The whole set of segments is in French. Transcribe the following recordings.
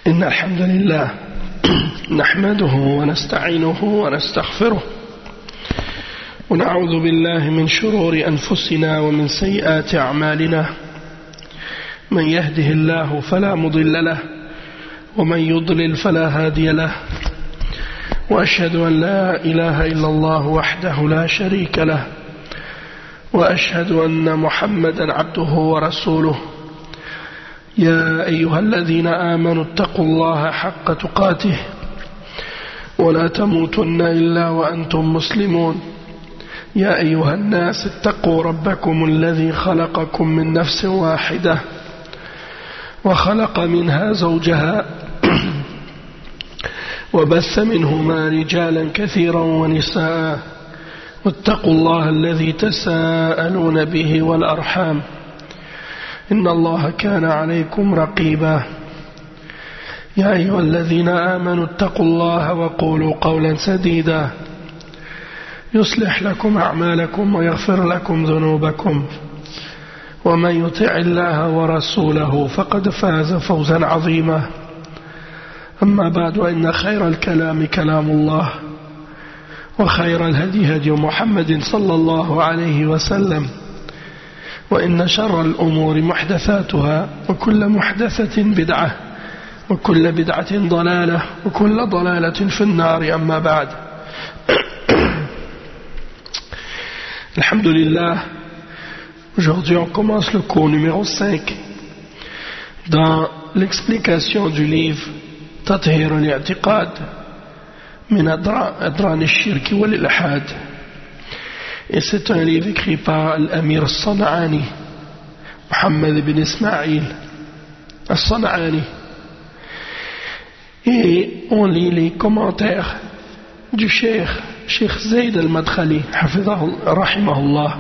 إن الحمد لله نحمده ونستعينه ونستغفره ونعوذ بالله من شرور أنفسنا ومن سيئات أعمالنا. من يهده الله فلا مضل له ومن يضلل فلا هادي له، وأشهد أن لا إله إلا الله وحده لا شريك له، وأشهد أن محمدا عبده ورسوله. يا أيها الذين آمنوا اتقوا الله حق تقاته ولا تموتن إلا وأنتم مسلمون. يا أيها الناس اتقوا ربكم الذي خلقكم من نفس واحدة وخلق منها زوجها وبث منهما رجالا كثيرا ونساء، واتقوا الله الذي تساءلون به والأرحام إن الله كان عليكم رقيبا. يا أيها الذين آمنوا اتقوا الله وقولوا قولا سديدا يصلح لكم أعمالكم ويغفر لكم ذنوبكم، ومن يطع الله ورسوله فقد فاز فوزا عظيما. أما بعد، إن خير الكلام كلام الله، وخير الهدي هدي محمد صلى الله عليه وسلم، وإن شر الأمور محدثاتها، وكل محدثة بدعة، وكل بدعة ضلالة، وكل ضلالة في النار. أما بعد. Alhamdulillah, aujourd'hui on commence le cours numéro 5 dans l'explication du livre Tathir al-i'tiqad min adran al-shirk wal-ilhad. Et c'est un livre écrit par l'Amir al-San'ani, Mohammed ibn Ismail al-San'ani. Et on lit les commentaires du Cheikh Zayd al-Madkhali, rahimahullah.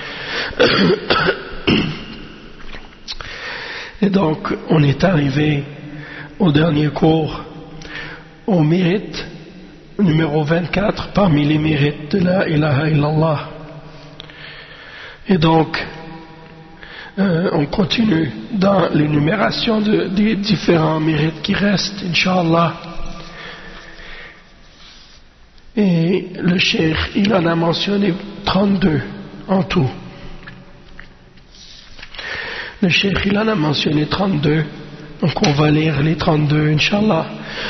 Et donc, on est arrivé au dernier cours, au mérite numéro 24 parmi les mérites de la ilaha illallah. Et donc, on continue dans l'énumération des différents mérites qui restent, Inch'Allah. Et le cheikh, il en a mentionné 32 en tout. Le cheikh, il en a mentionné 32. Donc on va lire les 32, Inch'Allah.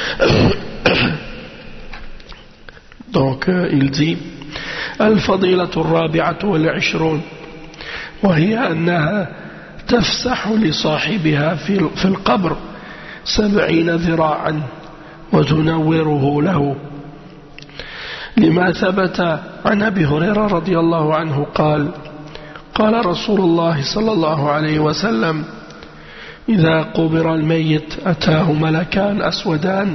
Donc il dit: الفضيلة الرابعة والعشرون وهي أنها تفسح لصاحبها في القبر 70 ذراعا وتنوره له، لما ثبت عن أبي هريرة رضي الله عنه قال: قال رسول الله صلى الله عليه وسلم: إذا قبر الميت أتاه ملكان أسودان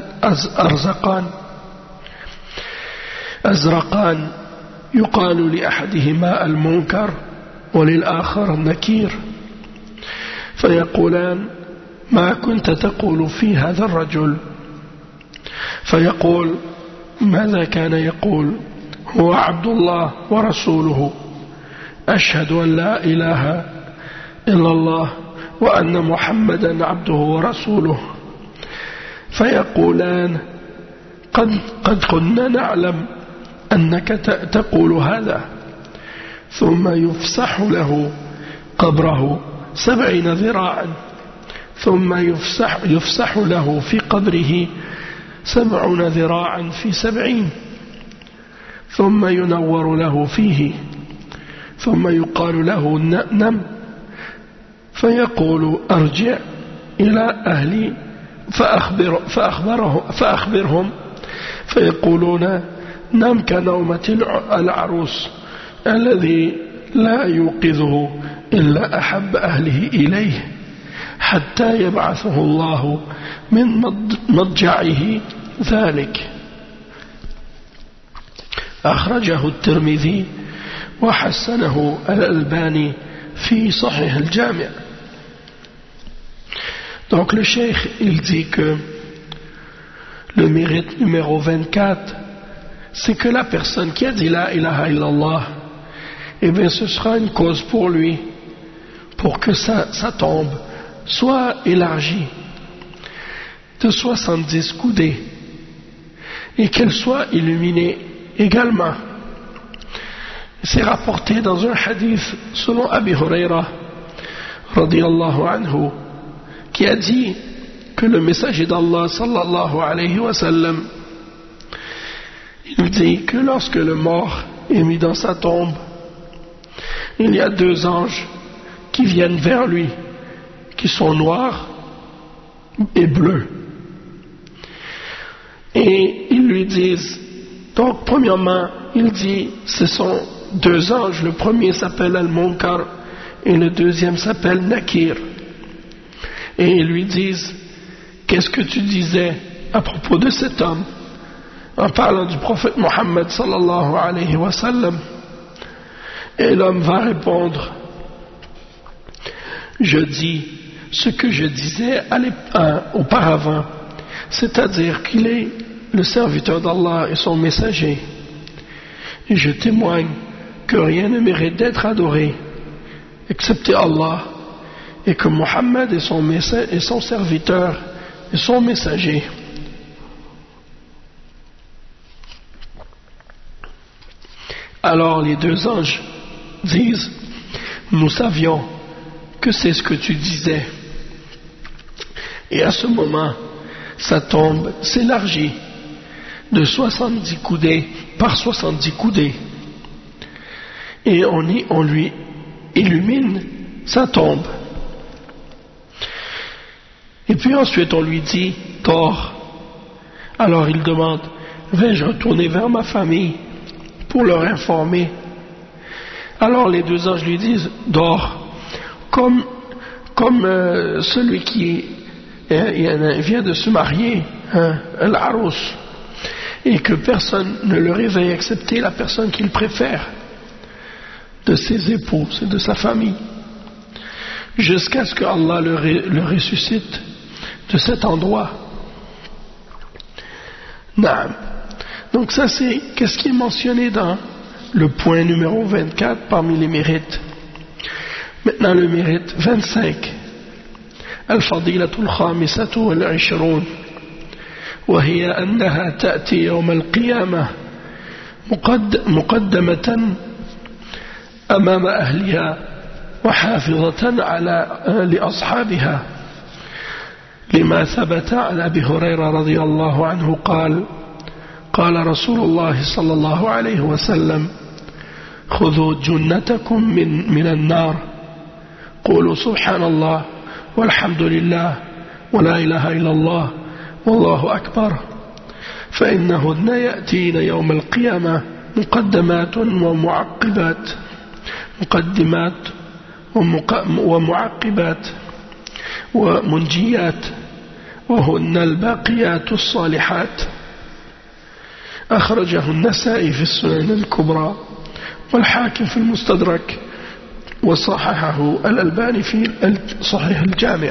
أزرقان يقال لأحدهما المنكر وللآخر النكير، فيقولان: ما كنت تقول في هذا الرجل؟ فيقول: ماذا كان يقول؟ هو عبد الله ورسوله، أشهد أن لا إله إلا الله وأن محمدا عبده ورسوله. فيقولان: قد كنا نعلم أنك تقول هذا. ثم يفسح له قبره 70 ذراعا، ثم يفسح له في قبره 70 ذراعا في 70، ثم ينور له فيه، ثم يقال له: نم. فيقول: أرجع إلى أهلي فأخبرهم، فيقولون: نم كنومة العروس الذي لا يوقظه إلا أحب أهله إليه حتى يبعثه الله من مضجعه ذلك. أخرجه الترمذي وحسنه الألباني في صحيح الجامع. Donc le cheikh, il dit que le mérite numéro 24, c'est que la personne qui a dit la ilaha illallah, eh bien ce sera une cause pour lui, pour que sa tombe soit élargie. de 70 coudées et qu'elle soit illuminée également. C'est rapporté dans un hadith selon Abi Huraira radiyallahu anhu qui a dit que le messager d'Allah sallallahu alayhi wa sallam, il dit que lorsque le mort est mis dans sa tombe, il y a 2 anges qui viennent vers lui, qui sont noirs et bleus. Et ils lui disent, donc premièrement, il dit, ce sont 2 anges, le premier s'appelle Al-Munkar et le deuxième s'appelle Nakir. Et ils lui disent, qu'est-ce que tu disais à propos de cet homme, en parlant du prophète Mohammed sallallahu alayhi wa sallam? Et l'homme va répondre, je dis ce que je disais auparavant, c'est-à-dire qu'il est le serviteur d'Allah et son messager. Et je témoigne que rien ne mérite d'être adoré excepté Allah, et que Mohammed est son serviteur et son messager. Alors les 2 anges disent, nous savions que c'est ce que tu disais. Et à ce moment, sa tombe s'élargit de 70 coudées par 70 coudées. Et on lui illumine sa tombe. Et puis ensuite on lui dit, dors. Alors il demande, vais-je retourner vers ma famille pour leur informer? Alors les 2 anges lui disent, dors. Comme celui qui vient de se marier, al-arous, et que personne ne le réveille excepté la personne qu'il préfère de ses épouses et de sa famille, jusqu'à ce que Allah le ressuscite de cet endroit. Naam. Donc ça c'est qu'est-ce qui est mentionné dans le point numéro 24 parmi les mérites. Maintenant le mérite 25. الفضيلة الخامسة والعشرون وهي أنها تأتي يوم القيامة مقدمة أمام أهلها وحافظة لأصحابها لما ثبت عن أبي هريرة رضي الله عنه قال قال رسول الله صلى الله عليه وسلم خذوا جنتكم من النار قولوا سبحان الله والحمد لله ولا إله إلا الله والله أكبر فإنهن يأتين يوم القيامة مقدمات ومعقبات ومنجيات وهن الباقيات الصالحات أخرجه النسائي في السنن الكبرى والحاكم في المستدرك وصححه الألباني في صحيح الجامع.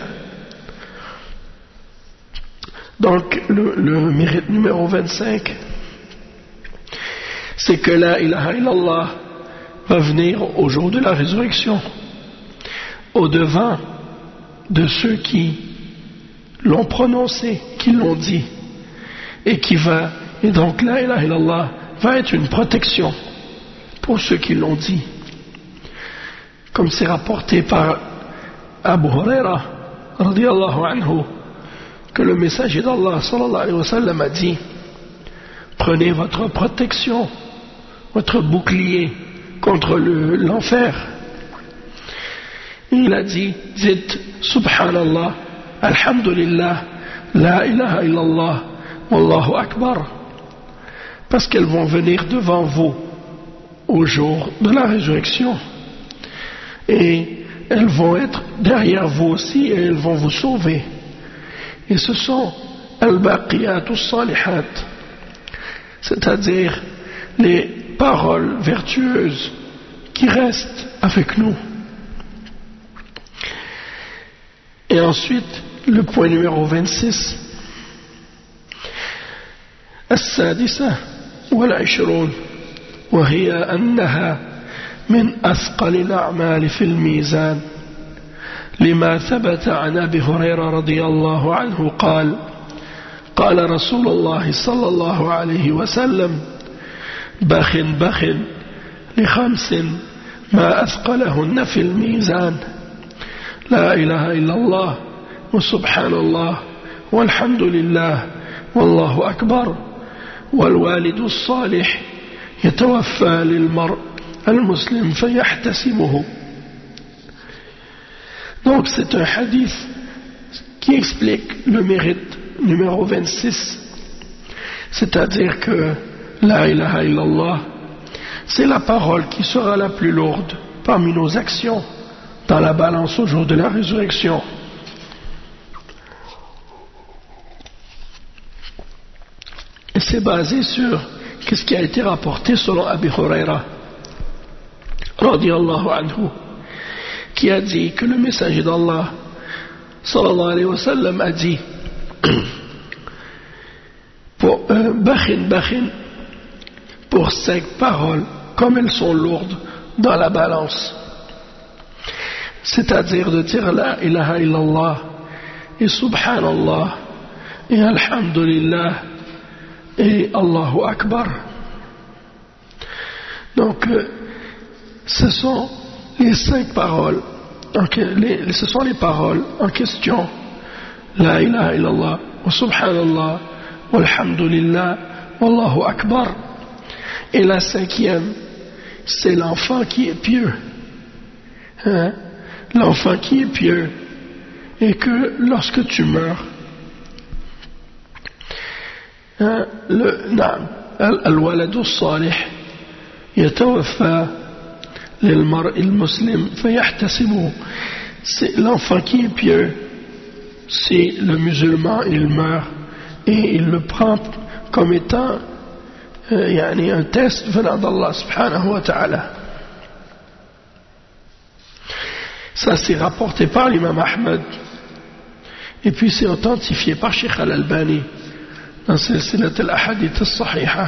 Donc le mérite numéro 25, c'est que la ilaha illallah va venir au jour de la résurrection au devant de ceux qui l'ont prononcé, qui l'ont dit, et donc la ilaha illallah va être une protection pour ceux qui l'ont dit, comme c'est rapporté par Abu Huraira radiyallahu anhu, que le messager d'Allah sallallahu alayhi wa sallam a dit, prenez votre protection, votre bouclier contre l'enfer. Il a dit, dites subhanallah, alhamdulillah, la ilaha illallah, wallahu akbar, parce qu'elles vont venir devant vous au jour de la résurrection et elles vont être derrière vous aussi et elles vont vous sauver. Et ce sont al-baqiyatus salihat, c'est-à-dire les paroles vertueuses qui restent avec nous. Et ensuite, le point numéro 26, السادسة والعشرون وهي أنها من أثقل الأعمال في الميزان لما ثبت عن أبي هريرة رضي الله عنه قال قال رسول الله صلى الله عليه وسلم بخ بخ لخمس ما أثقلهن في الميزان لا إله إلا الله وسبحان الله والحمد لله والله أكبر والوالد الصالح يتوفى للمرء المسلم فيحتسبه. Donc c'est un hadith qui explique le mérite numéro 26, c'est-à-dire que la ilaha illallah, c'est la parole qui sera la plus lourde parmi nos actions dans la balance au jour de la résurrection. Et c'est basé sur ce qui a été rapporté selon Abi Huraira radiyallahu anhu, qui a dit que le messager d'Allah sallallahu alayhi wa sallam a dit pour bakhin pour 5 paroles comme elles sont lourdes dans la balance, c'est-à-dire de dire la ilaha illallah et subhanallah et alhamdulillah et Allahu Akbar. Donc ce sont les 5 paroles, ce sont les paroles en question, la ilaha illallah wa subhanallah wa alhamdulillah wa Allahu Akbar. Et la 5e, c'est l'enfant qui est pieux, hein? L'enfant qui est pieux, et que lorsque tu meurs, الولد الصالح يتوفى للمرء المسلم فيحتسبه. C'est l'enfant qui est pieux, c'est le musulman, il meurt et il le prend comme étant un test venant d'Allah subhanahu wa ta'ala. Ça c'est rapporté par l'imam Ahmed et puis c'est authentifié par Sheikh Al-Albani dans Silsilat al-Ahadith al-Sahiha.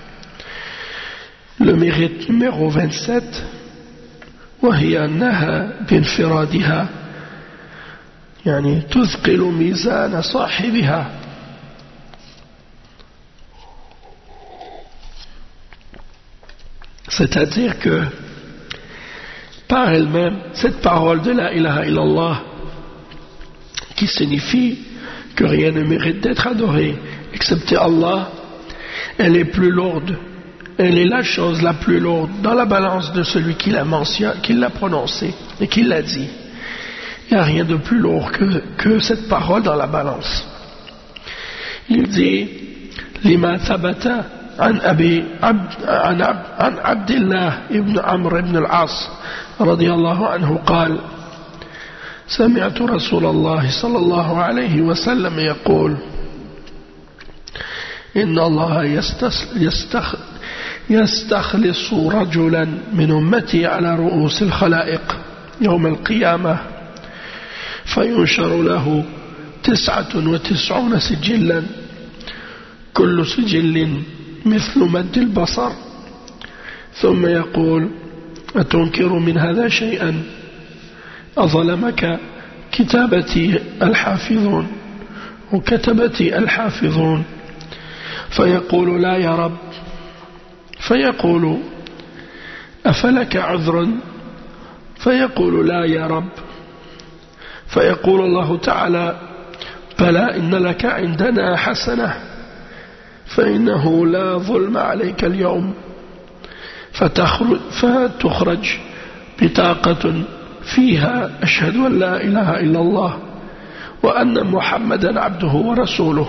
Le mérite numéro 27, وهي أنها بانفرادها يعني تثقل ميزان صاحبها. C'est-à-dire que par elle-même, cette parole de la ilaha illallah, qui signifie que rien ne mérite d'être adoré excepté Allah, elle est plus lourde, elle est la chose la plus lourde dans la balance de celui qui l'a mentionné, qui l'a prononcé et qui l'a dit. Il n'y a rien de plus lourd que cette parole dans la balance. Il dit لما ثبت عن عبد الله ابن عمرو بن العاص رضي الله عنه قال سمعت رسول الله صلى الله عليه وسلم يقول إن الله يستخلص رجلا من أمتي على رؤوس الخلائق يوم القيامة فينشر له 99 سجلا كل سجل مثل مد البصر ثم يقول أتنكر من هذا شيئا أظلمك كتابتي الحافظون وكتبتي الحافظون فيقول لا يا رب فيقول أفلك عذر فيقول لا يا رب فيقول الله تعالى بلى إن لك عندنا حسنة فإنه لا ظلم عليك اليوم فتخرج بطاقة فيها أشهد أن لا إله إلا الله وأن محمدا عبده ورسوله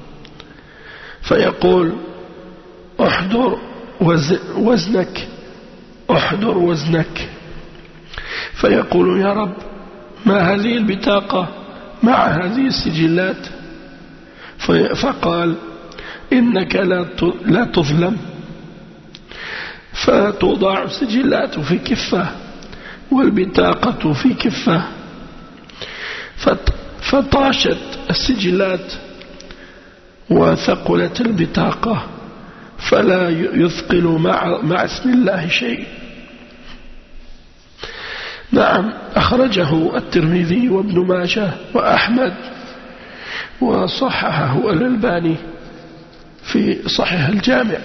فيقول احضر وزنك احضر وزنك فيقول يا رب ما هذه البطاقة مع هذه السجلات فقال إنك لا تظلم فتوضع السجلات في كفة والبطاقة في كفة فطاشت السجلات وثقلت البطاقة فلا يثقل مع اسم الله شيء. نعم أخرجه الترمذي وابن ماجه وأحمد وصححه الألباني في صحيح الجامع.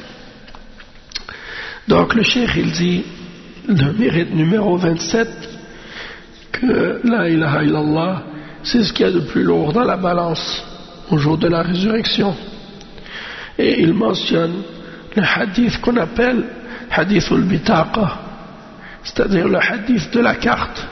Donc le cheikh il dit le mérite numéro 27 que la ilaha illallah c'est ce qu'il y a de plus lourd dans la balance au jour de la résurrection. Et il mentionne le hadith qu'on appelle hadith al-bitaqa, c'est-à-dire le hadith de la carte.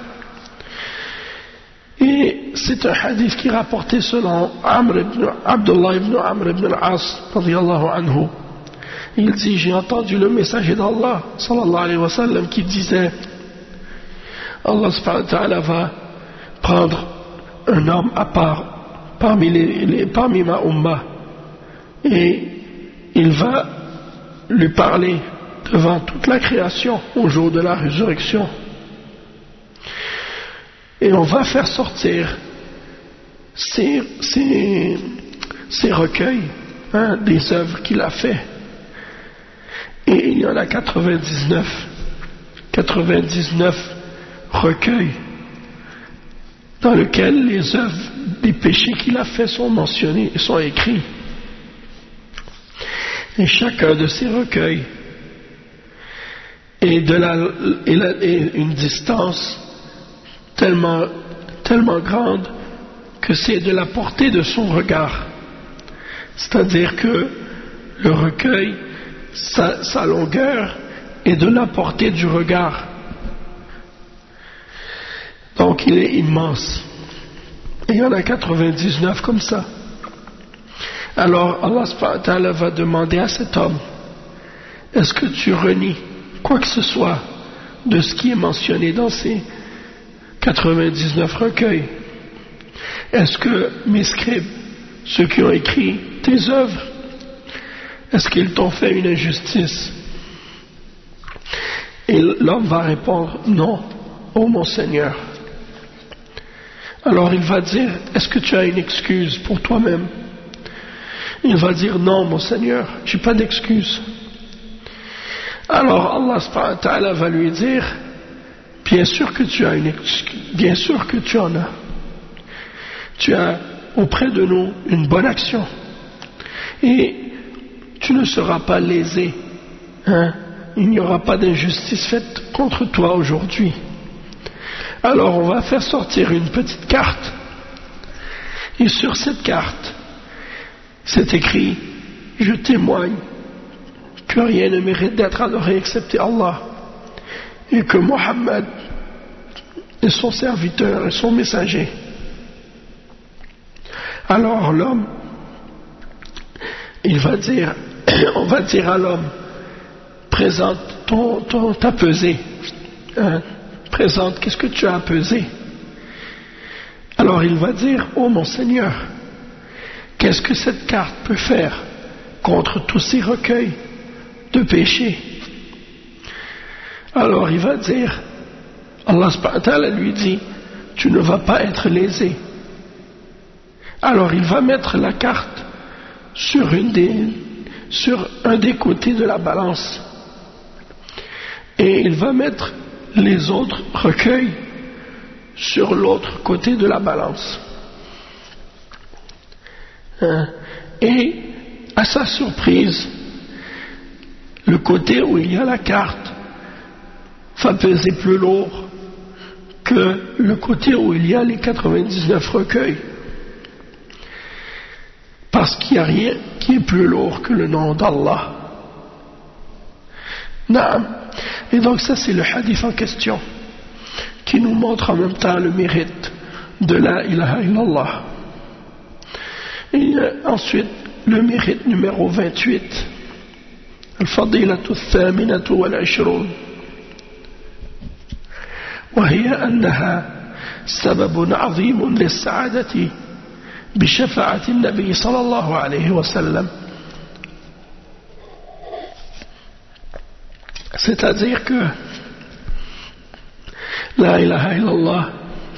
Et c'est un hadith qui est rapporté selon Abdullah ibn Amr ibn al-As radiyallahu anhu. Il dit, j'ai entendu le messager d'Allah sallallahu alayhi wa sallam qui disait, Allah subhanahu wa ta'ala va prendre un homme à part parmi ma ummah et il va lui parler devant toute la création au jour de la résurrection. Et on va faire sortir ces recueils, des œuvres qu'il a fait. Et il y en a 99 recueils dans lesquels les œuvres des péchés qu'il a fait sont mentionnés et sont écrits. Et chacun de ces recueils est une distance tellement grande que c'est de la portée de son regard. C'est-à-dire que le recueil, sa longueur est de la portée du regard. Donc il est immense. Et il y en a 99 comme ça. Alors Allah subhanahu wa ta'ala va demander à cet homme, est-ce que tu renies quoi que ce soit de ce qui est mentionné dans ces 99 recueils? Est-ce que mes scribes, ceux qui ont écrit tes œuvres, est-ce qu'ils t'ont fait une injustice? Et l'homme va répondre, non, ô mon Seigneur. Alors il va dire, est-ce que tu as une excuse pour toi-même? Il va dire, non mon Seigneur, je n'ai pas d'excuse. Alors Allah subhanahu wa ta'ala va lui dire, bien sûr que tu as une excuse, bien sûr que tu en as. Tu as auprès de nous une bonne action. Et tu ne seras pas lésé. Il n'y aura pas d'injustice faite contre toi aujourd'hui. Alors on va faire sortir une petite carte. Et sur cette carte, c'est écrit, je témoigne que rien ne mérite d'être adoré excepté Allah. Et que Mohammed est son serviteur et son messager. Alors l'homme, il va dire, on va dire à l'homme, présente ta pesée. Présente, qu'est-ce que tu as pesé? Alors il va dire, oh mon Seigneur, qu'est-ce que cette carte peut faire contre tous ces recueils de péchés? Alors il va dire, Allah subhanahu wa ta'ala lui dit, tu ne vas pas être lésé. Alors il va mettre la carte sur un des côtés de la balance et il va mettre les autres recueils sur l'autre côté de la balance. Et à sa surprise, le côté où il y a la carte va peser plus lourd que le côté où il y a les 99 recueils. Parce qu'il n'y a rien qui est plus lourd que le nom d'Allah. Naam. Et donc ça c'est le hadith en question qui nous montre en même temps le mérite de la ilaha illallah. Et ensuite le mérite numéro 28, al-fadilatu al-thaminatu wal-ashrun, وهي أنها سبب عظيم للسعادة بشفاعة النبي صلى الله عليه وسلم. C'est-à-dire que la ilaha illallah,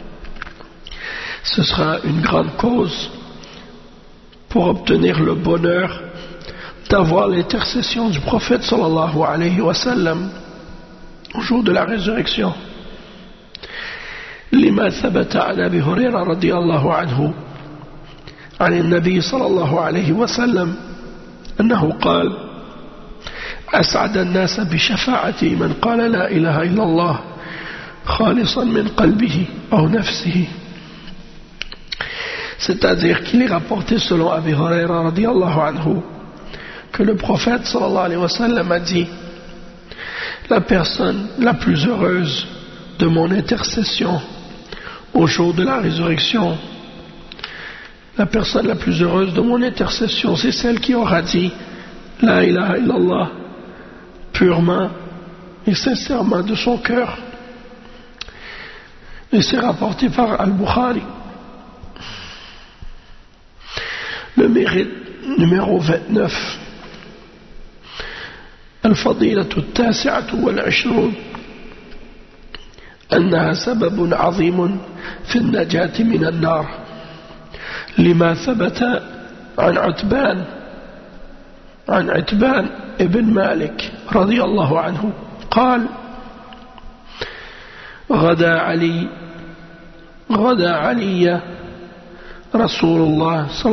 ce sera une grande cause pour obtenir le bonheur d'avoir l'intercession du prophète sallallahu alayhi wa sallam au jour de la résurrection. لما ثبت عن أبي هريرة رضي الله عنه عن النبي صلى الله عليه وسلم أنه قال أسعد الناس بشفاعتي من قال لا إله إلا الله خالصا من قلبه أو نفسه. C'est-à-dire qu'il est rapporté selon Abi Huraira radiyallahu anhu que le prophète sallallahu alayhi wa sallam a dit: la personne la plus heureuse de mon intercession au jour de la résurrection, la personne la plus heureuse de mon intercession, c'est celle qui aura dit la ilaha illallah purement et sincèrement de son cœur. Et c'est rapporté par Al-Bukhari. Le mérite numéro 29. الفضيلة التاسعة والعشرون أنها سبب عظيم في النجاة من النار لما ثبت عن عتبان ابن مالك رضي الله عنه قال غدا علي رسول الله صلى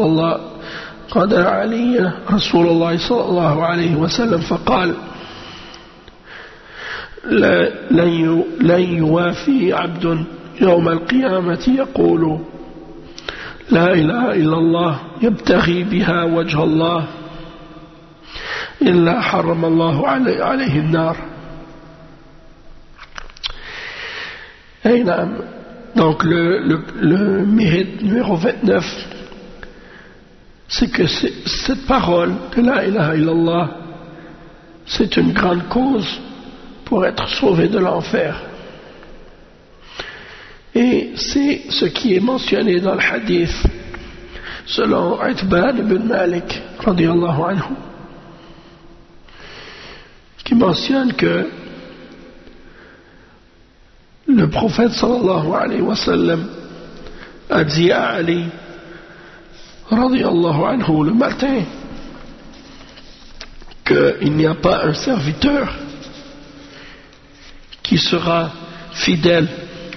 الله عليه وسلم فقال لن يوافي عبد يوم القيامة يقول لا إله إلا الله يبتغي بها وجه الله إلا حرم الله عليه النار. Donc le mérite numéro 29, c'est que cette parole de la ilaha illallah, c'est une grande cause pour être sauvé de l'enfer. Et c'est ce qui est mentionné dans le hadith selon Itban ibn Malik radiyallahu anhu, qui mentionne que le prophète sallallahu alayhi wa sallam a dit à Ali radiyallahu anhu le matin qu'il n'y a pas un serviteur qui sera fidèle,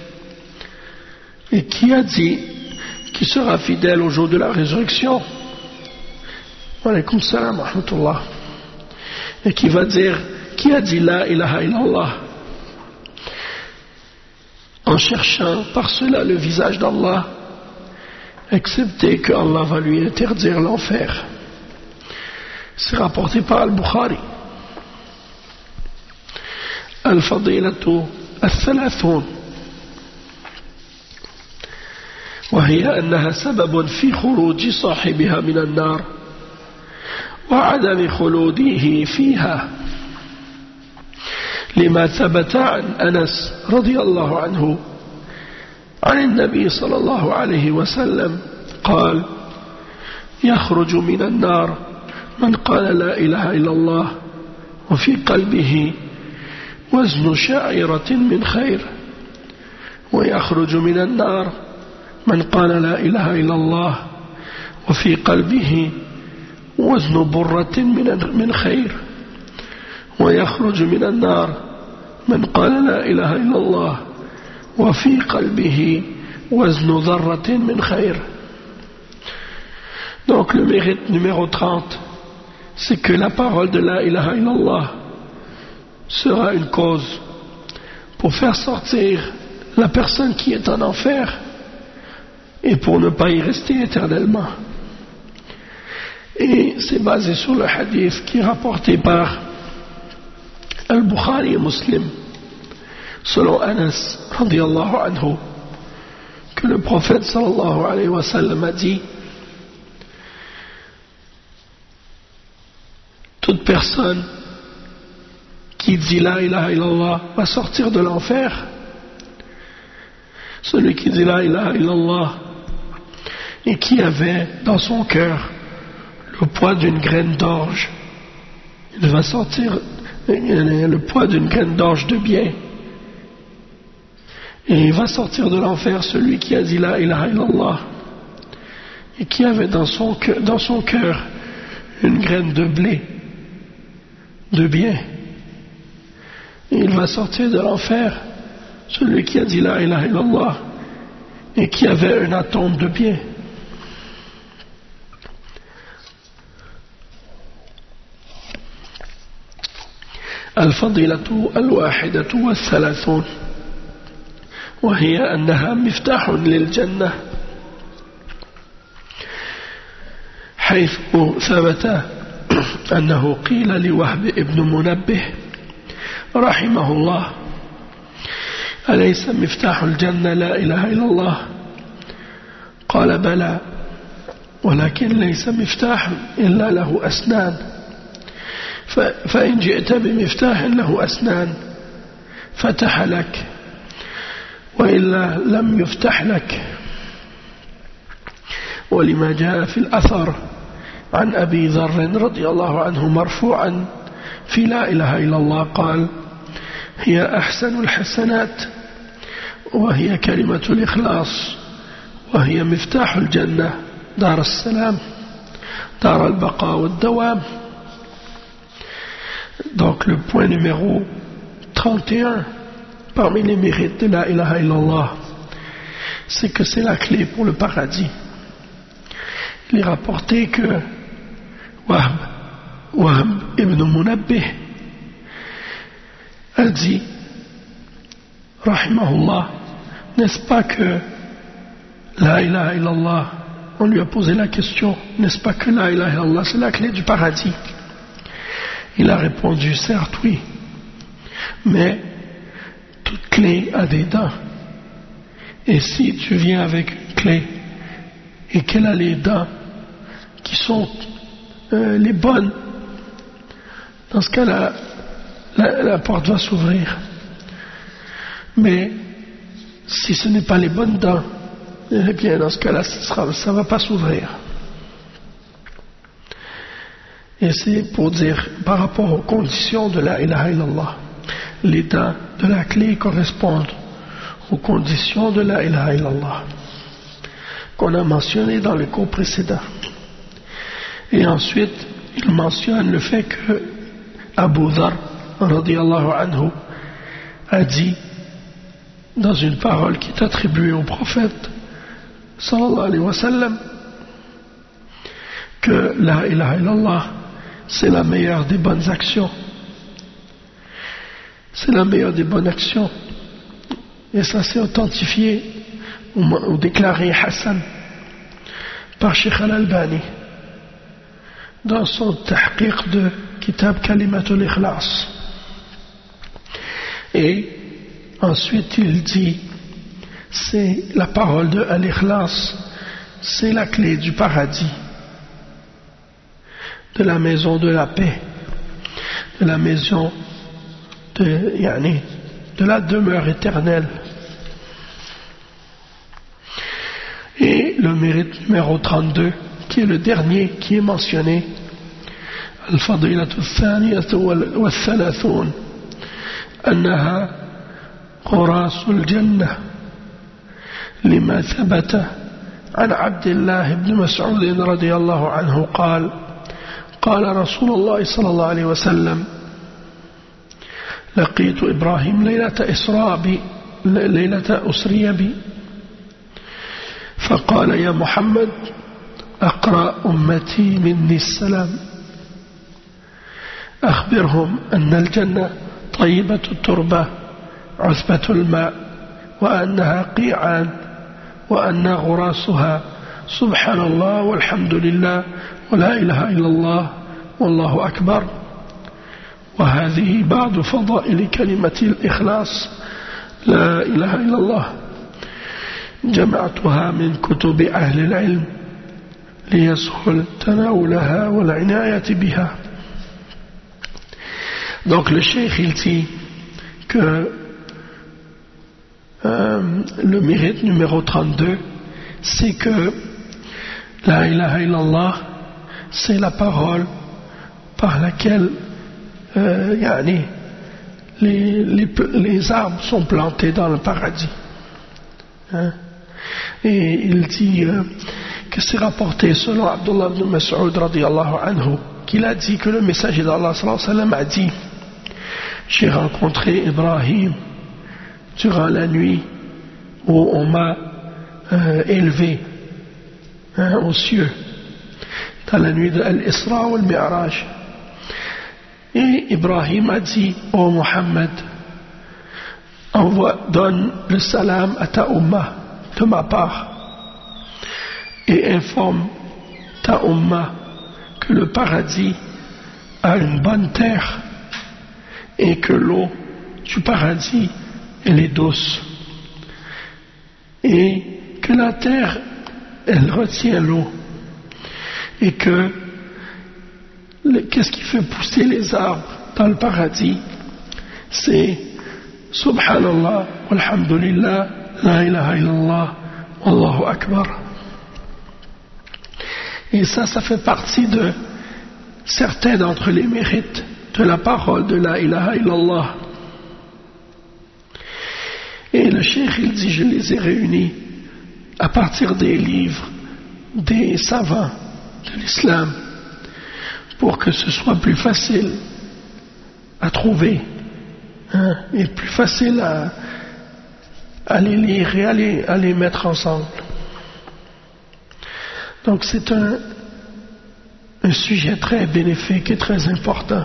et qui a dit qui sera fidèle au jour de la résurrection, wa alaykum salam wa rahmatullah, et qui va dire, qui a dit la ilaha illallah en cherchant par cela le visage d'Allah, excepté que Allah va lui interdire l'enfer. C'est rapporté par Al-Bukhari. الفضيلة الثلاثون وهي أنها سبب في خروج صاحبها من النار وعدم خلوده فيها لما ثبت عن أنس رضي الله عنه عن النبي صلى الله عليه وسلم قال يخرج من النار من قال لا إله إلا الله وفي قلبه وزن شعيرة من خير ويخرج من النار من قال لا إله إلا الله وفي قلبه وزن برة من خير ويخرج من النار من قال لا إله إلا الله وفي قلبه وزن ذرة من خير. Donc le mérite numéro 30, c'est que la parole de la ilaha illallah sera une cause pour faire sortir la personne qui est en enfer et pour ne pas y rester éternellement. Et c'est basé sur le hadith qui est rapporté par Al-Bukhari et Muslim selon Anas radiyallahu anhu, que le prophète sallallahu alayhi wa sallam a dit: toute personne qui dit la ilaha illallah va sortir de l'enfer. Celui qui dit la ilaha illallah et qui avait dans son cœur le poids d'une graine d'orge, il va sortir le poids d'une graine d'orge de bien, et il va sortir de l'enfer celui qui a dit la ilaha illallah et qui avait dans son cœur une graine de blé de bien, et il va sortir de l'enfer celui qui a dit la ilaha illallah et qui avait un atome de bien. الفضيلة 31 وهي أنها مفتاح للجنة حيث ثبت أنه قيل لوهب ابن منبه رحمه الله أليس مفتاح الجنة لا إله إلا الله؟ قال بلى ولكن ليس مفتاح إلا له أسنان فإن جئت بمفتاح له أسنان فتح لك وإلا لم يفتح لك. ولما جاء في الأثر عن أبي ذر رضي الله عنه مرفوعا في لا إله إلا الله قال هي أحسن الحسنات وهي كلمة الإخلاص وهي مفتاح الجنة دار السلام دار البقاء والدوام. Donc le point numéro 31 parmi les mérites de la ilaha illallah, c'est que c'est la clé pour le paradis. Il est rapporté que Wahb ibn Munabbih a dit, rahimahullah, n'est-ce pas que la ilaha illallah, on lui a posé la question, n'est-ce pas que la ilaha illallah c'est la clé du paradis? Il a répondu, certes oui, mais toute clé a des dents. Et si tu viens avec une clé et qu'elle a les dents qui sont les bonnes, dans ce cas-là, la porte va s'ouvrir. Mais si ce n'est pas les bonnes dents, eh bien dans ce cas-là, ça ne va pas s'ouvrir. Et c'est pour dire, par rapport aux conditions de la ilaha illallah, les dents de la clé correspondent aux conditions de la ilaha illallah qu'on a mentionnées dans le cours précédent. Et ensuite, il mentionne le fait que Abu Dhar radiyallahu anhu a dit dans une parole qui est attribuée au prophète sallallahu alayhi wa sallam que la ilaha illallah c'est la meilleure des bonnes actions. C'est la meilleure des bonnes actions. Et ça s'est authentifié ou déclaré Hassan par Sheikh Al-Albani dans son tahqiq de Kitab Kalimatul Ikhlas. Et ensuite il dit, c'est la parole de Al-Ikhlas, c'est la clé du paradis, de la maison de la paix, de la maison de la demeure éternelle. Et le mérite numéro 32, qui est le dernier qui est mentionné, الفضيلة 32 أنها غراس الجنة لما ثبت عن عبد الله بن مسعود رضي الله عنه قال قال رسول الله صلى الله عليه وسلم لقيت إبراهيم ليلة أسري بي فقال يا محمد أقرأ أمتي مني السلام أخبرهم أن الجنة طيبة التربة عذبة الماء وأنها قيعان وأن غراسها سبحان الله والحمد لله ولا إله إلا الله والله أكبر وهذه بعض فضائل كلمة الإخلاص لا إله إلا الله جمعتها من كتب أهل العلم ليسهل تناولها والعناية بها. Donc le cheikh il dit que le mérite numéro 32 c'est que la ilaha illallah c'est la parole par laquelle les arbres sont plantés dans le paradis. Et il dit que c'est rapporté selon Abdullah ibn Mas'ud radiyallahu anhu qu'il a dit que le messager d'Allah sallallahu alayhi wa sallam a dit: j'ai rencontré Ibrahim durant la nuit où on m'a élevé aux cieux, dans la nuit de l'Isra ou le Mi'raj. Et Ibrahim a dit: ô Mohammed, donne le salam à ta Ummah de ma part et informe ta Ummah que le paradis a une bonne terre et que l'eau du paradis elle est douce et que la terre elle retient l'eau et que qu'est-ce qui fait pousser les arbres dans le paradis? C'est Subhanallah, walhamdulillah, la ilaha illallah, Allahu Akbar. Et ça fait partie de certains d'entre les mérites de la parole de la ilaha illallah. Et le cheikh il dit: je les ai réunis à partir des livres des savants de l'islam pour que ce soit plus facile à trouver, et plus facile à les lire et à les mettre ensemble. Donc c'est un sujet très bénéfique et très important.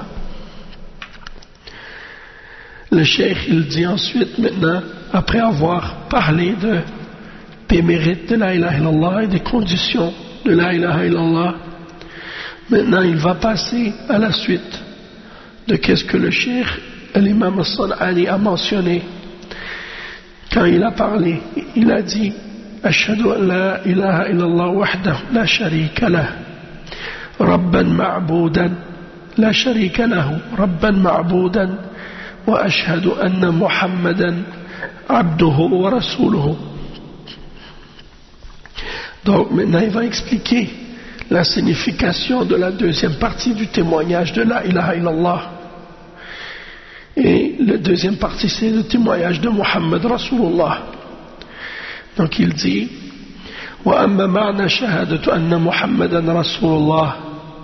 Le cheikh il dit ensuite, maintenant, après avoir parlé des mérites de la ilaha illallah et des conditions de la ilaha illallah, maintenant il va passer à la suite de qu'est-ce que le cheikh l'imam al-San'ani a mentionné quand il a parlé. Il a dit: ashhadu an la ilaha illallah wahdahu la sharika lah rabban ma'boudan la sharika lahu rabban ma'boudan wa ashhadu anna muhammadan abduhu wa rasuluhu. Donc maintenant il va expliquer la signification de la deuxième partie du témoignage de la ilaha illallah. Et la deuxième partie, c'est le témoignage de Muhammad Rasulullah. Donc il dit: wa amma ma'na shahadatu anna Muhammadan Rasulullah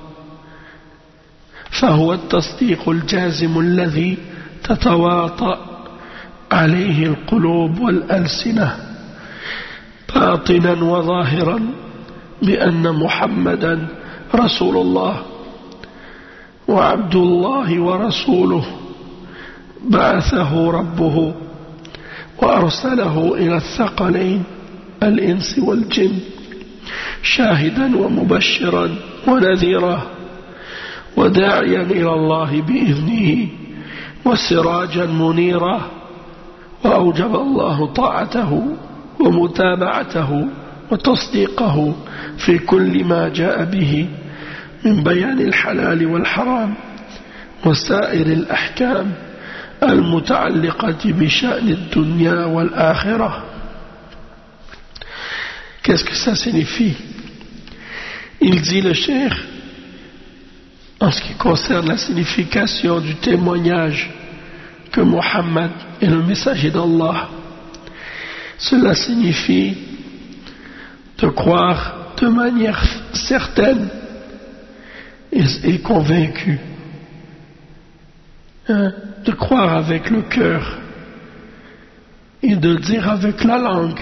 فهو التصديق الجازم الذي تتواطأ عليه القلوب والألسنة باطنا وظاهرا بأن محمدا رسول الله وعبد الله ورسوله بعثه ربه وأرسله إلى الثقلين الإنس والجن شاهدا ومبشرا ونذيرا وداعيا إلى الله بإذنه وسراجا منيرا وأوجب الله طاعته ومتابعته وتصديقه في كل ما جاء به من بيان الحلال والحرام وسائر الأحكام المتعلقة بشأن الدنيا والآخرة. Qu'est-ce que ça signifie? Il dit le cheikh, en ce qui concerne la signification du témoignage que Mohammed est le messager d'Allah, cela signifie de croire de manière certaine et convaincue, de croire avec le cœur et de dire avec la langue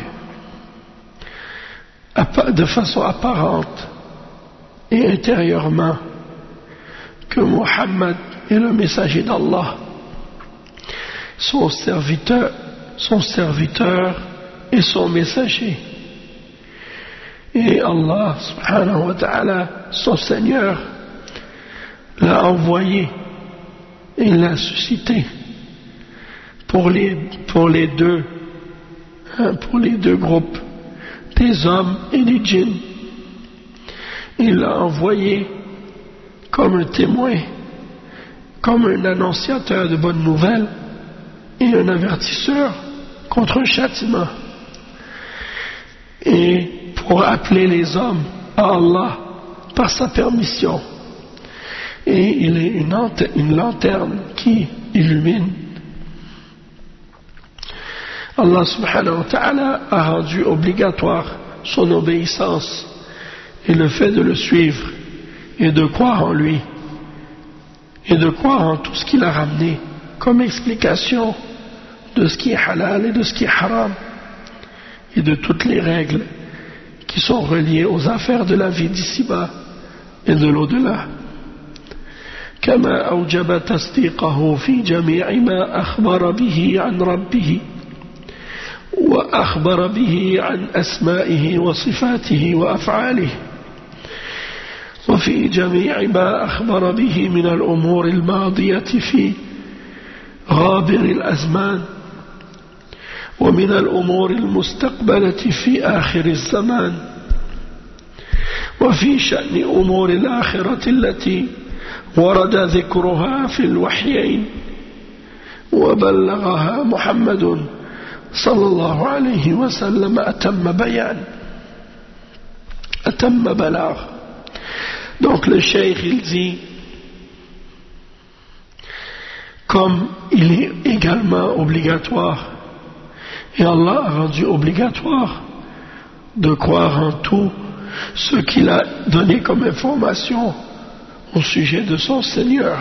de façon apparente et intérieurement que Mohammed est le messager d'Allah, son serviteur et son messager. Et Allah subhanahu wa ta'ala, son Seigneur, l'a envoyé et l'a suscité pour les deux groupes, des hommes et des djinns. Il l'a envoyé comme un témoin, comme un annonciateur de bonnes nouvelles et un avertisseur contre un châtiment, et pour appeler les hommes à Allah par sa permission. Et il est une lanterne qui illumine. Allah subhanahu wa ta'ala a rendu obligatoire son obéissance et le fait de le suivre et de croire en lui et de croire en tout ce qu'il a ramené comme explication de ce qui est halal et de ce qui est haram et de toutes les règles qui sont reliées aux affaires de la vie d'ici-bas et de l'au-delà. كما أوجب تصديقه في جميع ما أخبر به عن ربه وأخبر به عن أسمائه وصفاته وأفعاله وفي جميع ما أخبر به من الأمور الماضية في غابر الأزمان ومن الأمور المستقبلة في آخر الزمان وفي شأن أمور الآخرة التي ورد ذكرها في الوحيين وبلغها محمد صلى الله عليه وسلم أتم بيان أتم بلاغ. Donc le cheikh il dit, comme il est également obligatoire et Allah a rendu obligatoire de croire en tout ce qu'il a donné comme information au sujet de son Seigneur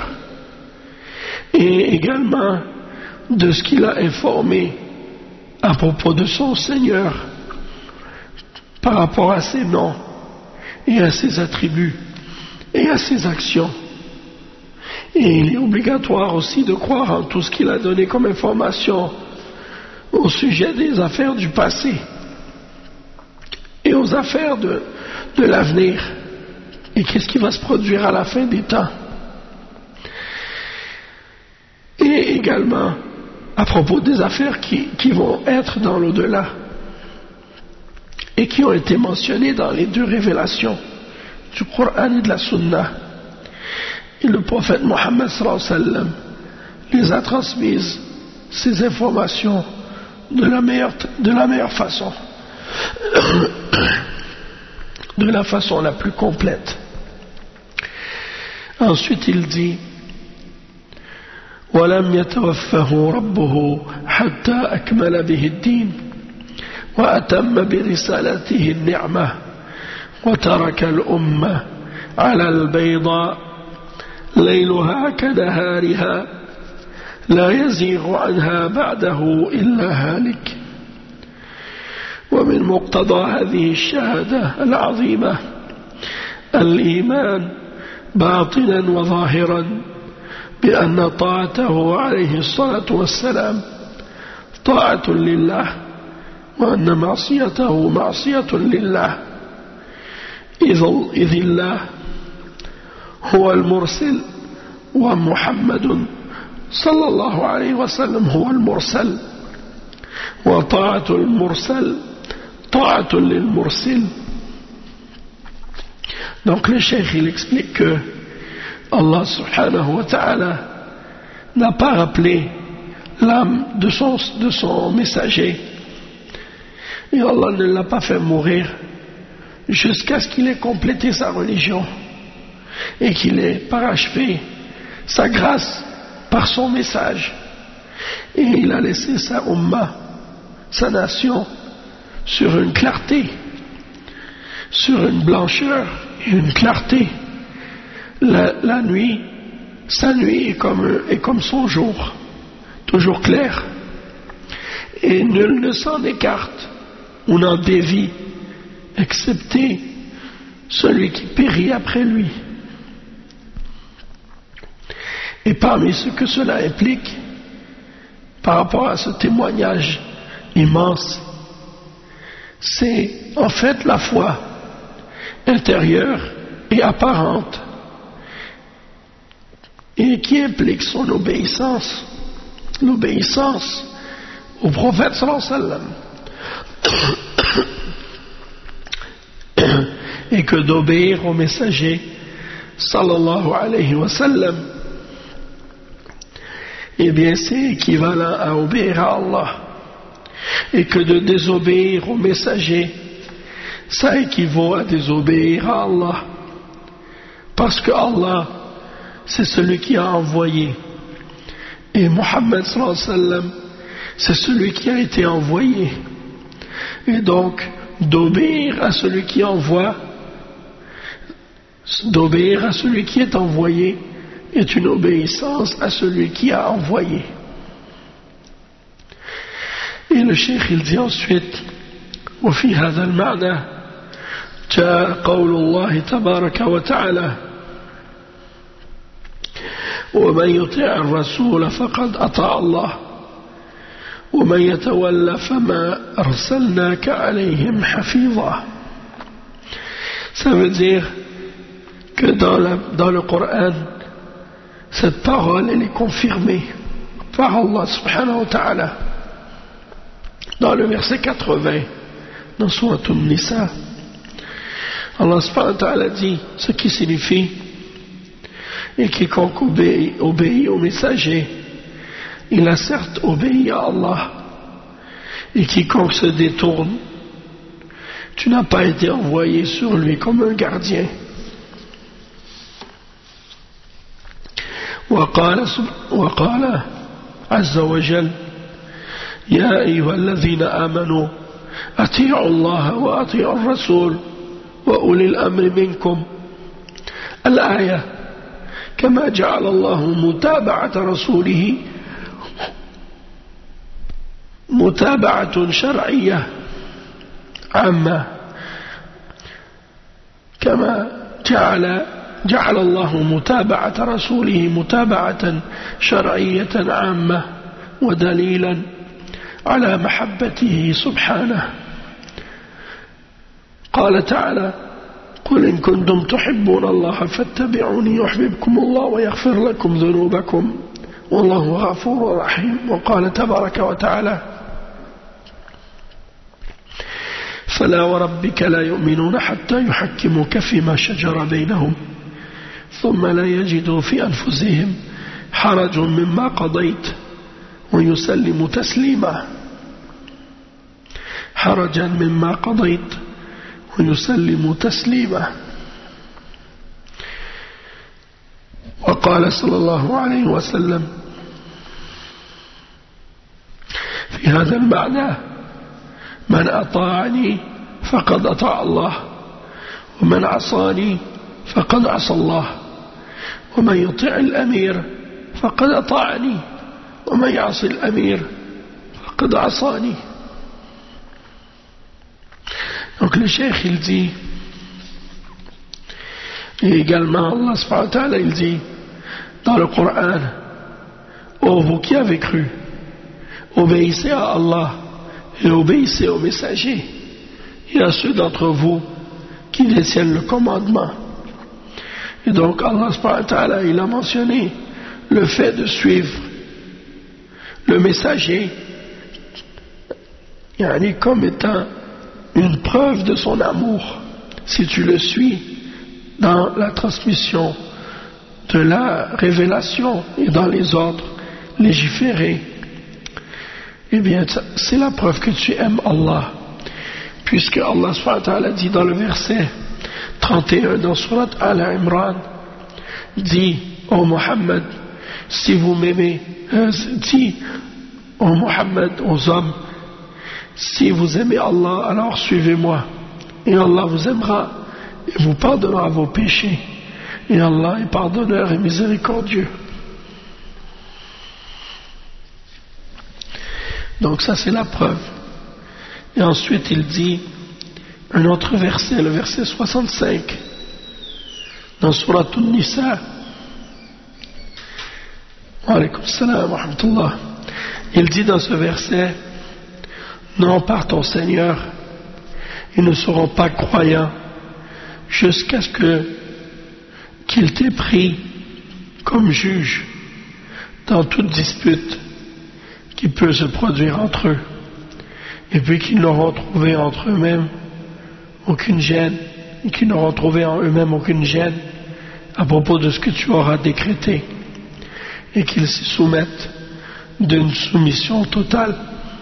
et également de ce qu'il a informé à propos de son Seigneur par rapport à ses noms et à ses attributs et à ses actions. Et il est obligatoire aussi de croire en tout ce qu'il a donné comme information au sujet des affaires du passé et aux affaires de l'avenir et qu'est-ce qui va se produire à la fin des temps. Et également à propos des affaires qui vont être dans l'au-delà et qui ont été mentionnées dans les deux révélations du Coran et de la Sunna. Et le prophète Mohammed sallallahu alayhi wa sallam les a transmises, ces informations, de la meilleure façon, de la façon la plus complète. Ensuite il dit وَلَمْ يَتَوَفَّهُ رَبُّهُ حَتَّى أَكْمَلَ بِهِ الدِّينَ وَأَتَمَّ بِرِسَالَتِهِ النِّعْمَةِ وترك الأمة على البيضاء ليلها كنهارها لا يزيغ عنها بعده إلا هالك. ومن مقتضى هذه الشهادة العظيمة الإيمان باطنا وظاهرا بأن طاعته عليه الصلاة والسلام طاعة لله وأن معصيته معصية لله إذ الله هو المرسل ومحمد صلى الله عليه وسلم هو المرسل وطاعة المرسل طاعة للمرسل. Donc le cheikh il explique que Allah subhanahu wa ta'ala n'a pas rappelé l'âme de son messager et Allah ne l'a pas fait mourir jusqu'à ce qu'il ait complété sa religion et qu'il ait parachevé sa grâce par son message. Et il a laissé sa umma, sa nation, sur une clarté, sur une blancheur et une clarté. La nuit, sa nuit est comme son jour, toujours clair. Et nul ne s'en écarte ou n'en dévie, excepté celui qui périt après lui. Et parmi ce que cela implique, par rapport à ce témoignage immense, c'est en fait la foi intérieure et apparente, et qui implique son obéissance, l'obéissance au prophète sallallahu alayhi wa sallam, et que d'obéir au messager sallallahu alayhi wa sallam, eh bien c'est équivalent à obéir à Allah, et que de désobéir au messager, ça équivaut à désobéir à Allah, parce que Allah c'est celui qui a envoyé, et Muhammad sallallahu alayhi wa sallam c'est celui qui a été envoyé, et donc d'obéir à celui qui envoie, d'obéir à celui qui est envoyé est une obéissance à celui qui a envoyé. Et le cheikh il dit ensuite وفي هذا المعنى جاء قول الله تبارك وتعالى ومن يطع الرسول فقد أطاع الله ومن يتولى فما أرسلناك عليهم حفيظا. Ça veut dire que dans le Coran, cette parole elle est confirmée par Allah subhanahu wa ta'ala. Dans le verset 80, dans Surat An-Nisa, Allah subhanahu wa ta'ala dit, ce qui signifie, et quiconque obéit au messager, il a certes obéi à Allah, et quiconque se détourne, tu n'as pas été envoyé sur lui comme un gardien. وقال عز وجل يا أيها الذين آمنوا أطيعوا الله وأطيعوا الرسول وأولي الأمر منكم الآية كما جعل الله متابعة رسوله متابعة شرعية عامة كما جعل الله متابعة رسوله متابعة شرعية عامة ودليلا على محبته سبحانه. قال تعالى قل إن كنتم تحبون الله فاتبعوني يحببكم الله ويغفر لكم ذنوبكم والله غفور رحيم. وقال تبارك وتعالى فلا وربك لا يؤمنون حتى يحكموك فيما شجر بينهم ثم لا يجدوا في أنفسهم حرج مما قضيت ويسلموا تسليما حرجا مما قضيت ويسلموا تسليما. وقال صلى الله عليه وسلم في هذا المعنى من أطاعني فقد أطاع الله ومن عصاني فقد عصى الله ومن يطع الأمير فقد أطاعني ومن يعصي الأمير فقد عصاني. Donc le cheikh il dit, et également Allah subhanahu wa ta'ala il dit dans le Coran, ô vous qui avez cru, obéissez à Allah et obéissez aux messagers et à ceux d'entre vous qui détiennent le commandement. Et donc Allah subhanahu wa ta'ala il a mentionné le fait de suivre le messager comme étant une preuve de son amour. Si tu le suis dans la transmission de la révélation et dans les ordres légiférés, eh bien c'est la preuve que tu aimes Allah, puisque Allah subhanahu wa ta'ala dit dans le verset 31 dans Surat Al-Imran, dit ô Muhammad, si vous m'aimez, dit ô Muhammad aux hommes, si vous aimez Allah, alors suivez-moi, et Allah vous aimera et vous pardonnera vos péchés, et Allah est pardonneur et miséricordieux. Donc ça c'est la preuve. Et ensuite il dit un autre verset, le verset 65 dans Surat An-Nisa, wa alaykum salam wa rahmatullah, il dit dans ce verset: non, par ton Seigneur, ils ne seront pas croyants jusqu'à ce qu'il t'ait pris comme juge dans toute dispute qui peut se produire entre eux, et puis qu'ils n'auront trouvé entre eux-mêmes aucune gêne, et qu'ils n'auront trouvé en eux-mêmes aucune gêne à propos de ce que tu auras décrété, et qu'ils s'y soumettent d'une soumission totale.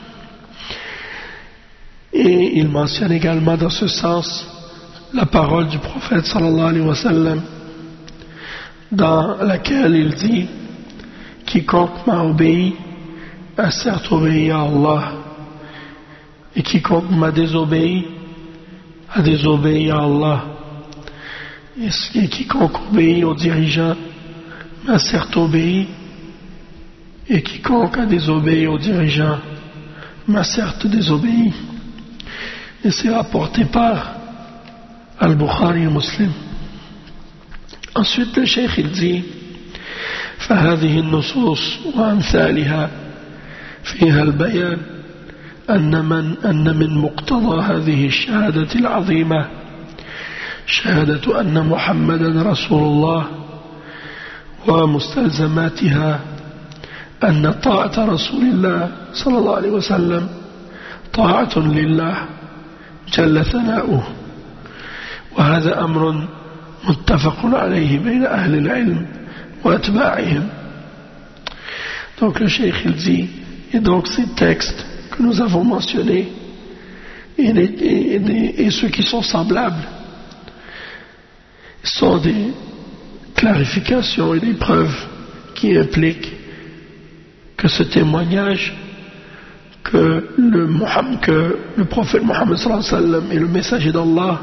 Et il mentionne également dans ce sens la parole du prophète sallallahu alayhi wa sallam, dans laquelle il dit: quiconque m'a obéi a certes obéi à Allah, et quiconque m'a désobéi a désobéi à Allah, et quiconque obéit aux dirigeants m'a certes obéi, et quiconque a désobéi aux dirigeants m'a certes désobéi. Et c'est rapporté par Al-Bukhari et Muslim. Ensuite le cheikh il dit: فهذه النصوص وأمثالها فيها البيان أن من مقتضى هذه الشهادة العظيمة شهادة أن محمدا رسول الله ومستلزماتها أن طاعة رسول الله صلى الله عليه وسلم طاعة لله جل ثناؤه، وهذا أمر متفق عليه بين أهل العلم وأتباعهم. Donc le Cheikh il dit, et donc ces textes que nous avons mentionnés et ceux qui sont semblables sont des clarifications et des preuves qui impliquent que ce témoignage que le prophète Mohammed sallallahu alayhi wa sallam est le messager d'Allah,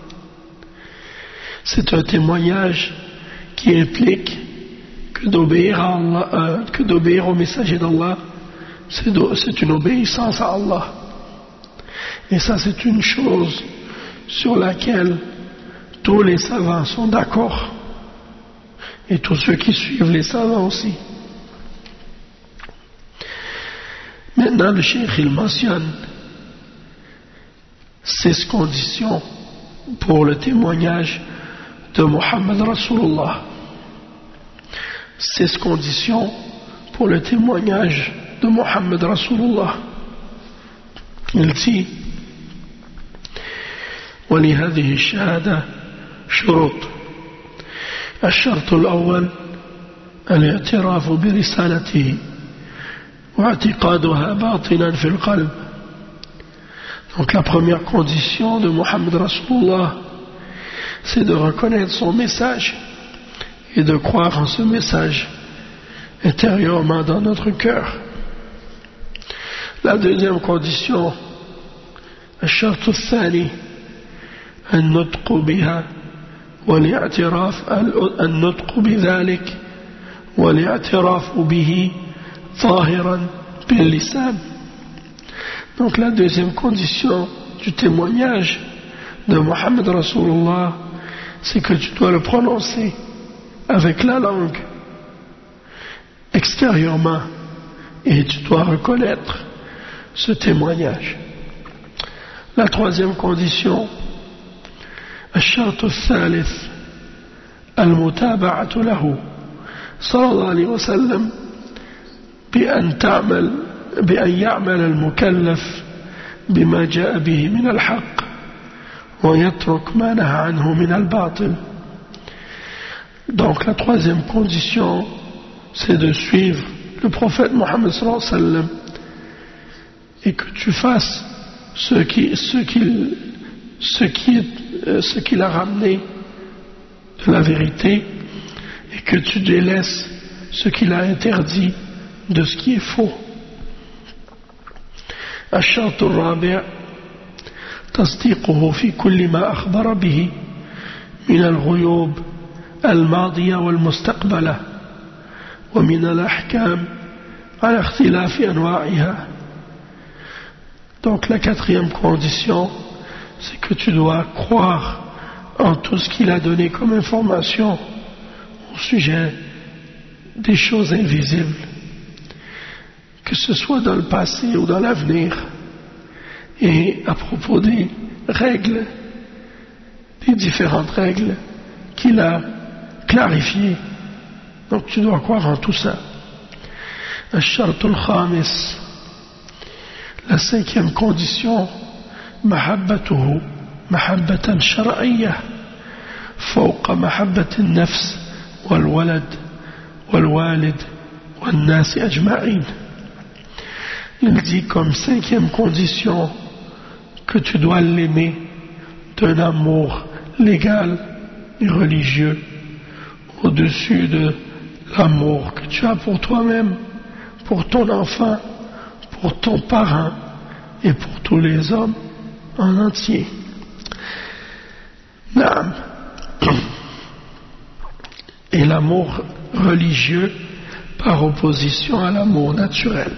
c'est un témoignage qui implique que d'obéir à Allah, que d'obéir au messager d'Allah, c'est une obéissance à Allah. Et ça, c'est une chose sur laquelle tous les savants sont d'accord, et tous ceux qui suivent les savants aussi. Maintenant, le Cheikh il mentionne 6 conditions pour le témoignage de Muhammad Rasulullah. 6 conditions pour le témoignage de Muhammad Rasulullah. Il dit: ولهذه الشهادة شروط. الشرط الأول الاعتراف برسالته واعتقادها باطنا في القلب. Donc la première condition de Muhammad Rasulullah, c'est de reconnaître son message et de croire en ce message intérieurement dans notre cœur. La deuxième condition, الشرط الثاني النطق بها والاعتراف النطق بذلك والاعتراف به ظاهرا باللسان. Donc la deuxième condition du témoignage de Muhammad Rasulullah, c'est que tu dois le prononcer avec la langue extérieurement et tu dois reconnaître ce témoignage. La troisième condition, الشرط الثالث المتابعة له صلى الله عليه وسلم بأن يعمل المكلف بما جاء به من الحق ويترك ما نهى عنه من الباطل. Donc la troisième condition, c'est de suivre le prophète Mohammed sallallahu alayhi wa sallam et que tu fasses ce qu'il a ramené de la vérité et que tu délaisses ce qu'il a interdit de ce qui est faux. الشرط الرابع تصديقه في كل ما أخبر به من الغيوب الماضية والمستقبلة ومن الأحكام على اختلاف أنواعها. Donc la quatrième condition, c'est que tu dois croire en tout ce qu'il a donné comme information au sujet des choses invisibles, que ce soit dans le passé ou dans l'avenir, et à propos des règles, des différentes règles qu'il a clarifiées. Donc tu dois croire en tout ça. الشرط الخامس, la cinquième condition, محبته محبة شرعية فوق محبة النفس والولد والوالد والناس أجمعين. Il dit comme cinquième condition que tu dois l'aimer d'un amour légal et religieux au-dessus de l'amour que tu as pour toi-même, pour ton enfant, pour ton parent et pour tous les hommes en entier. Naam. Et l'amour religieux par opposition à l'amour naturel.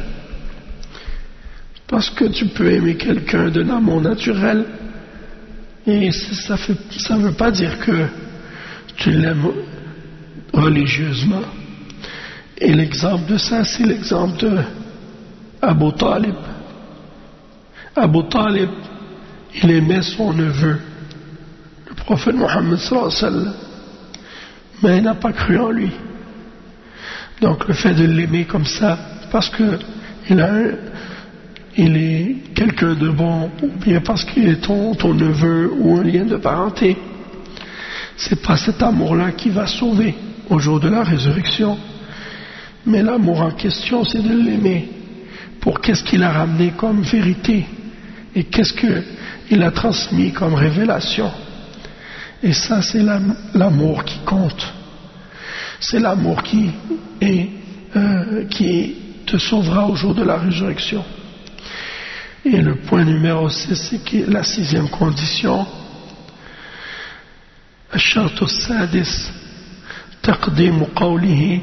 Parce que tu peux aimer quelqu'un d'un amour naturel et ça ne veut pas dire que tu l'aimes religieusement. Et l'exemple de ça, c'est l'exemple de Abu Talib. Abu Talib, il aimait son neveu, le prophète Mohammed sallallahu alayhi wa sallam, mais il n'a pas cru en lui. Donc le fait de l'aimer comme ça, parce que il est quelqu'un de bon, ou bien parce qu'il est ton neveu ou un lien de parenté, c'est pas cet amour-là qui va sauver au jour de la résurrection. Mais l'amour en question, c'est de l'aimer pour qu'est-ce qu'il a ramené comme vérité et qu'est-ce qu'il a transmis comme révélation. Et ça, c'est l'amour qui compte. C'est l'amour qui te sauvera au jour de la résurrection. Et le point numéro 6, c'est que la 6e condition, الشرط السادس تقديم قوله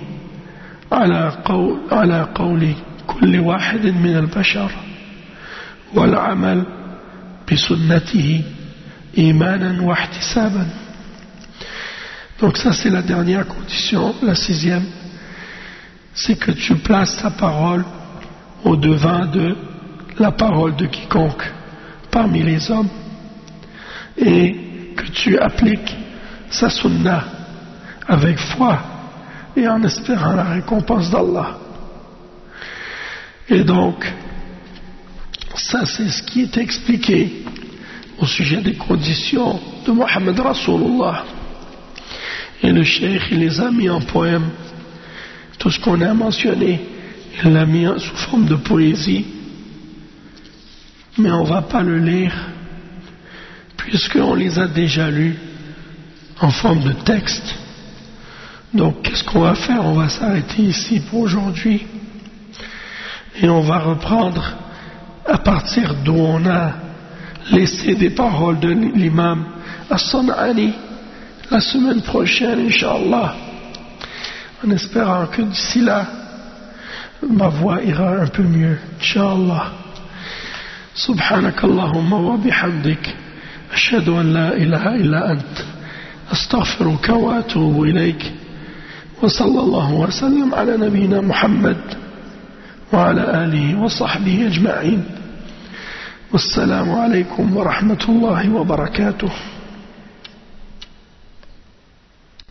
على قول كل واحد من البشر والعمل بسنته إيمانا واحتسابا. Donc ça c'est la dernière condition. La 6e, c'est que tu places ta parole au devant de la parole de quiconque parmi les hommes et que tu appliques sa sunna avec foi et en espérant la récompense d'Allah. Et donc ça c'est ce qui est expliqué au sujet des conditions de Muhammad Rasulullah. Et le cheikh il les a mis en poème. Tout ce qu'on a mentionné, il l'a mis sous forme de poésie, mais on ne va pas le lire puisqu'on les a déjà lus en forme de texte. Donc qu'est-ce qu'on va faire? On va s'arrêter ici pour aujourd'hui et on va reprendre à partir d'où on a laissé des paroles de l'imam As-San'ani la semaine prochaine, Inch'Allah, en espérant que d'ici là ma voix ira un peu mieux, Inch'Allah. سبحانك اللهم وبحمدك أشهد أن لا إله إلا أنت أستغفرك وأتوب إليك وصلى الله وسلم على نبينا محمد وعلى آله وصحبه أجمعين والسلام عليكم ورحمة الله وبركاته.